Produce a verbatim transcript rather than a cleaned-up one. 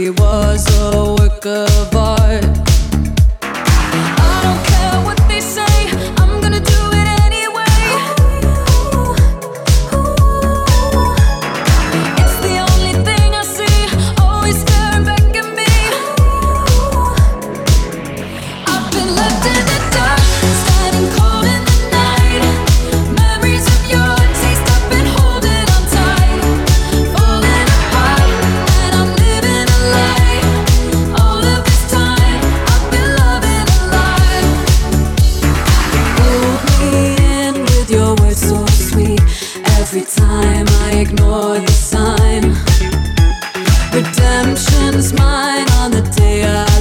he was a work of art. I don't care what they say, I'm gonna do it anyway. It's the only thing I see, always staring back at me. I've been left in the dark, standing cold in the night. Memories of your taste, I've been holding on tight. Falling apart, and I'm living a lie. All of this time, I've been loving alive. Pull me in with your words so sweet. Every time I ignore the sign, redemption's mine on the day I